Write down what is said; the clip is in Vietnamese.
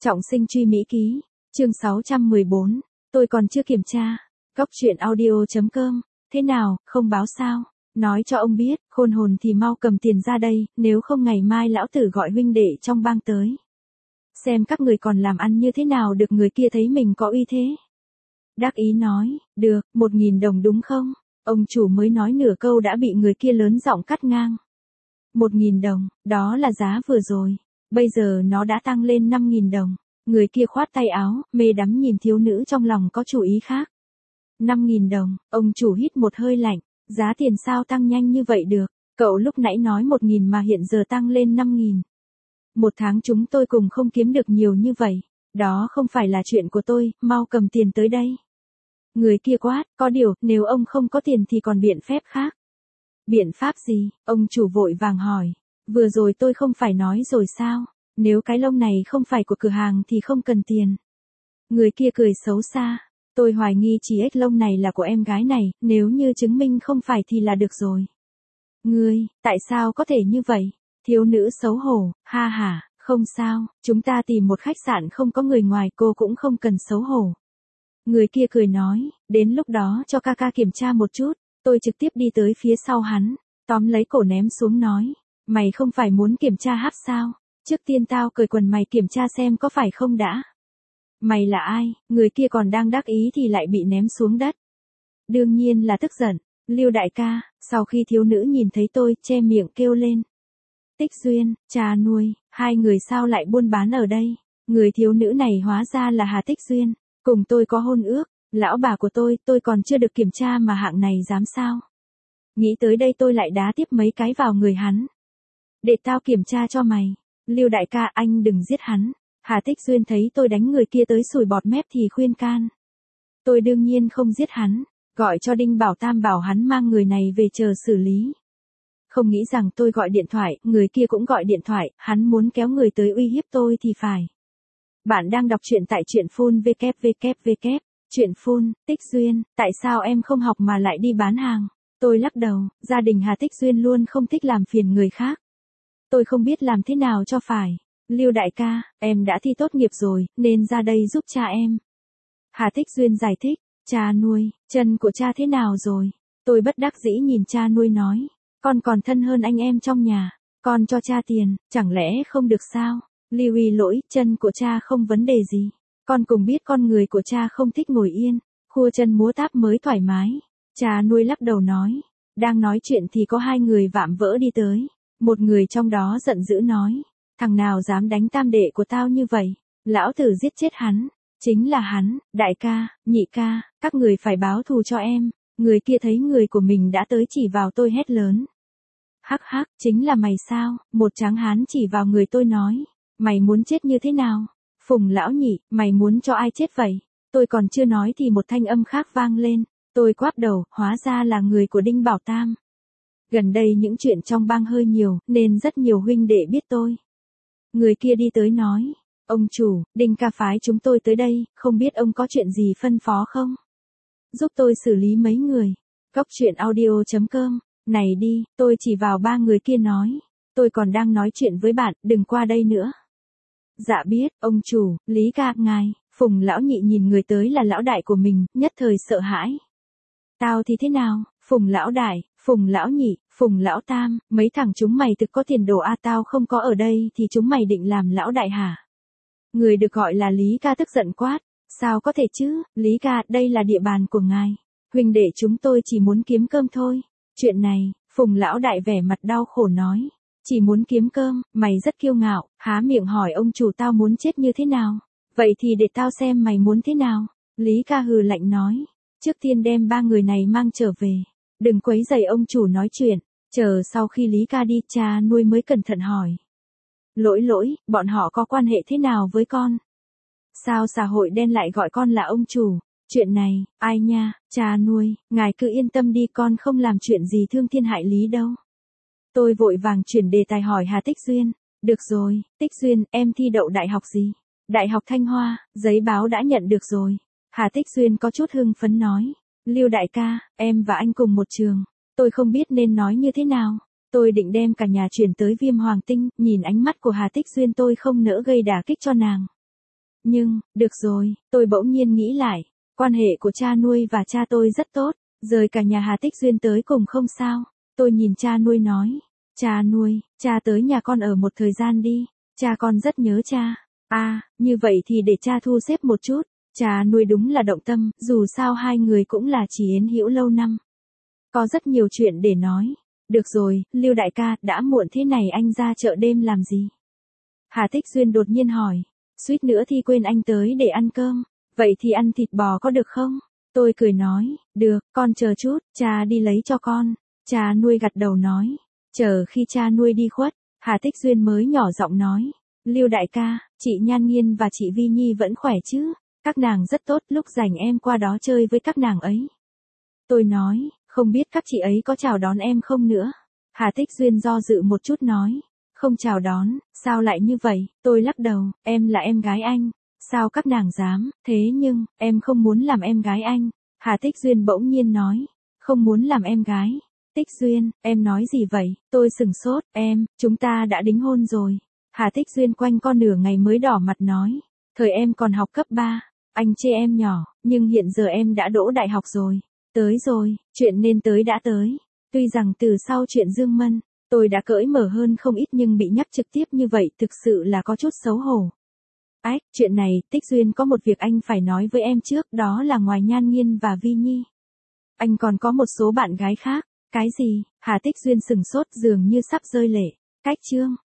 Trọng sinh truy Mỹ ký, chương 614, tôi còn chưa kiểm tra. Góc truyện audio.com, thế nào, không báo sao? Nói cho ông biết, khôn hồn thì mau cầm tiền ra đây, nếu không ngày mai lão tử gọi huynh đệ trong bang tới. Xem các người còn làm ăn như thế nào được, người kia thấy mình có uy thế. Đắc ý nói, được, 1.000 đồng đúng không? Ông chủ mới nói nửa câu đã bị người kia lớn giọng cắt ngang. 1.000 đồng, đó là giá vừa rồi. Bây giờ nó đã tăng lên 5.000 đồng. Người kia khoát tay áo, mê đắm nhìn thiếu nữ trong lòng có chủ ý khác. 5.000 đồng, ông chủ hít một hơi lạnh. Giá tiền sao tăng nhanh như vậy được? Cậu lúc nãy nói 1.000 mà hiện giờ tăng lên 5.000. Một tháng chúng tôi cùng không kiếm được nhiều như vậy. Đó không phải là chuyện của tôi, mau cầm tiền tới đây. Người kia quát, có điều, nếu ông không có tiền thì còn biện pháp khác. Biện pháp gì? Ông chủ vội vàng hỏi. Vừa rồi tôi không phải nói rồi sao? Nếu cái lông này không phải của cửa hàng thì không cần tiền. Người kia cười xấu xa. Tôi hoài nghi chỉ ếch lông này là của em gái này, nếu như chứng minh không phải thì là được rồi. Ngươi, tại sao có thể như vậy? Thiếu nữ xấu hổ, ha ha, không sao, chúng ta tìm một khách sạn không có người ngoài, cô cũng không cần xấu hổ. Người kia cười nói, đến lúc đó cho ca ca kiểm tra một chút. Tôi trực tiếp đi tới phía sau hắn, tóm lấy cổ ném xuống nói, mày không phải muốn kiểm tra háp sao? Trước tiên tao cởi quần mày kiểm tra xem có phải không đã. Mày là ai? Người kia còn đang đắc ý thì lại bị ném xuống đất. Đương nhiên là tức giận. Lưu đại ca, sau khi thiếu nữ nhìn thấy tôi, che miệng kêu lên. Tích Duyên, cha nuôi, hai người sao lại buôn bán ở đây? Người thiếu nữ này hóa ra là Hà Tích Duyên, cùng tôi có hôn ước. Lão bà của tôi còn chưa được kiểm tra mà hạng này dám sao? Nghĩ tới đây tôi lại đá tiếp mấy cái vào người hắn. Để tao kiểm tra cho mày. Lưu đại ca, anh đừng giết hắn. Hà Tích Duyên thấy tôi đánh người kia tới sùi bọt mép thì khuyên can. Tôi đương nhiên không giết hắn, gọi cho Đinh Bảo Tam bảo hắn mang người này về chờ xử lý. Không nghĩ rằng tôi gọi điện thoại, người kia cũng gọi điện thoại, hắn muốn kéo người tới uy hiếp tôi thì phải. Bạn đang đọc truyện tại truyện phun www. Chuyện phun, Tích Duyên, tại sao em không học mà lại đi bán hàng? Tôi lắc đầu, gia đình Hà Tích Duyên luôn không thích làm phiền người khác. Tôi không biết làm thế nào cho phải. Lưu đại ca, em đã thi tốt nghiệp rồi, nên ra đây giúp cha em. Hà Tích Duyên giải thích, cha nuôi, chân của cha thế nào rồi? Tôi bất đắc dĩ nhìn cha nuôi nói, con còn thân hơn anh em trong nhà, con cho cha tiền, chẳng lẽ không được sao? Lưu ý lỗi, chân của cha không vấn đề gì. Con cùng biết con người của cha không thích ngồi yên, khua chân múa táp mới thoải mái. Cha nuôi lắc đầu nói, đang nói chuyện thì có hai người vạm vỡ đi tới. Một người trong đó giận dữ nói, thằng nào dám đánh tam đệ của tao như vậy, lão tử giết chết hắn. Chính là hắn, đại ca, nhị ca, các người phải báo thù cho em. Người kia thấy người của mình đã tới chỉ vào tôi hét lớn. Hắc hắc, chính là mày sao? Một tráng hán chỉ vào người tôi nói, mày muốn chết như thế nào? Phùng lão nhị, mày muốn cho ai chết vậy? Tôi còn chưa nói thì một thanh âm khác vang lên. Tôi quát đầu, hóa ra là người của Đinh Bảo Tam. Gần đây những chuyện trong bang hơi nhiều, nên rất nhiều huynh đệ biết tôi. Người kia đi tới nói, ông chủ, Đinh ca phái chúng tôi tới đây, không biết ông có chuyện gì phân phó không? Giúp tôi xử lý mấy người. Góc truyện audio.com, này đi, tôi chỉ vào ba người kia nói. Tôi còn đang nói chuyện với bạn, đừng qua đây nữa. Dạ biết, ông chủ, Lý ca, ngài. Phùng lão nhị nhìn người tới là lão đại của mình, nhất thời sợ hãi. Tao thì thế nào? Phùng lão đại, Phùng lão nhị, Phùng lão tam, mấy thằng chúng mày thực có tiền đồ a, tao không có ở đây thì chúng mày định làm lão đại hả? Người được gọi là Lý ca tức giận quát, sao có thể chứ, Lý ca, đây là địa bàn của ngài. Huynh đệ chúng tôi chỉ muốn kiếm cơm thôi. Chuyện này, Phùng lão đại vẻ mặt đau khổ nói, chỉ muốn kiếm cơm, mày rất kiêu ngạo, há miệng hỏi ông chủ tao muốn chết như thế nào? Vậy thì để tao xem mày muốn thế nào? Lý ca hừ lạnh nói, trước tiên đem ba người này mang trở về. Đừng quấy rầy ông chủ nói chuyện. Chờ sau khi Lý ca đi, cha nuôi mới cẩn thận hỏi. Lỗi, bọn họ có quan hệ thế nào với con? Sao xã hội đen lại gọi con là ông chủ? Chuyện này, ai nha, cha nuôi, ngài cứ yên tâm đi, con không làm chuyện gì thương thiên hại lý đâu. Tôi vội vàng chuyển đề tài hỏi Hà Tích Duyên. Được rồi, Tích Duyên, em thi đậu đại học gì? Đại học Thanh Hoa, giấy báo đã nhận được rồi. Hà Tích Duyên có chút hưng phấn nói. Lưu đại ca, em và anh cùng một trường. Tôi không biết nên nói như thế nào. Tôi định đem cả nhà chuyển tới Viêm Hoàng Tinh, nhìn ánh mắt của Hà Tích Duyên tôi không nỡ gây đả kích cho nàng. được rồi, tôi bỗng nhiên nghĩ lại, quan hệ của cha nuôi và cha tôi rất tốt, rời cả nhà Hà Tích Duyên tới cùng không sao. Tôi nhìn cha nuôi nói, cha nuôi, cha tới nhà con ở một thời gian đi, cha con rất nhớ cha. Như vậy thì để cha thu xếp một chút. Cha nuôi đúng là động tâm, dù sao hai người cũng là chỉ yến hữu lâu năm. Có rất nhiều chuyện để nói. Được rồi, Lưu đại ca, đã muộn thế này anh ra chợ đêm làm gì? Hà Tích Duyên đột nhiên hỏi. Suýt nữa thì quên anh tới để ăn cơm. Vậy thì ăn thịt bò có được không? Tôi cười nói, được, con chờ chút, cha đi lấy cho con. Cha nuôi gật đầu nói. Chờ khi cha nuôi đi khuất, Hà Tích Duyên mới nhỏ giọng nói. Lưu đại ca, chị Nhan Nghiên và chị Vi Nhi vẫn khỏe chứ? Các nàng rất tốt, lúc rảnh em qua đó chơi với các nàng ấy. Tôi nói, không biết các chị ấy có chào đón em không nữa. Hà Tích Duyên do dự một chút nói, không chào đón, sao lại như vậy? Tôi lắc đầu, em là em gái anh, sao các nàng dám, thế nhưng, em không muốn làm em gái anh. Hà Tích Duyên bỗng nhiên nói, không muốn làm em gái. Tích Duyên, em nói gì vậy? Tôi sửng sốt, chúng ta đã đính hôn rồi. Hà Tích Duyên quanh co nửa ngày mới đỏ mặt nói, thời em còn học cấp 3. Anh chê em nhỏ, nhưng hiện giờ em đã đỗ đại học rồi. Tới rồi, chuyện nên tới đã tới. Tuy rằng từ sau chuyện Dương Mân, tôi đã cởi mở hơn không ít nhưng bị nhắc trực tiếp như vậy thực sự là có chút xấu hổ. Chuyện này, Tích Duyên có một việc anh phải nói với em trước, đó là ngoài Nhan Nghiên và Vi Nhi. Anh còn có một số bạn gái khác. Cái gì? Hà Tích Duyên sừng sốt dường như sắp rơi lệ. Cách chương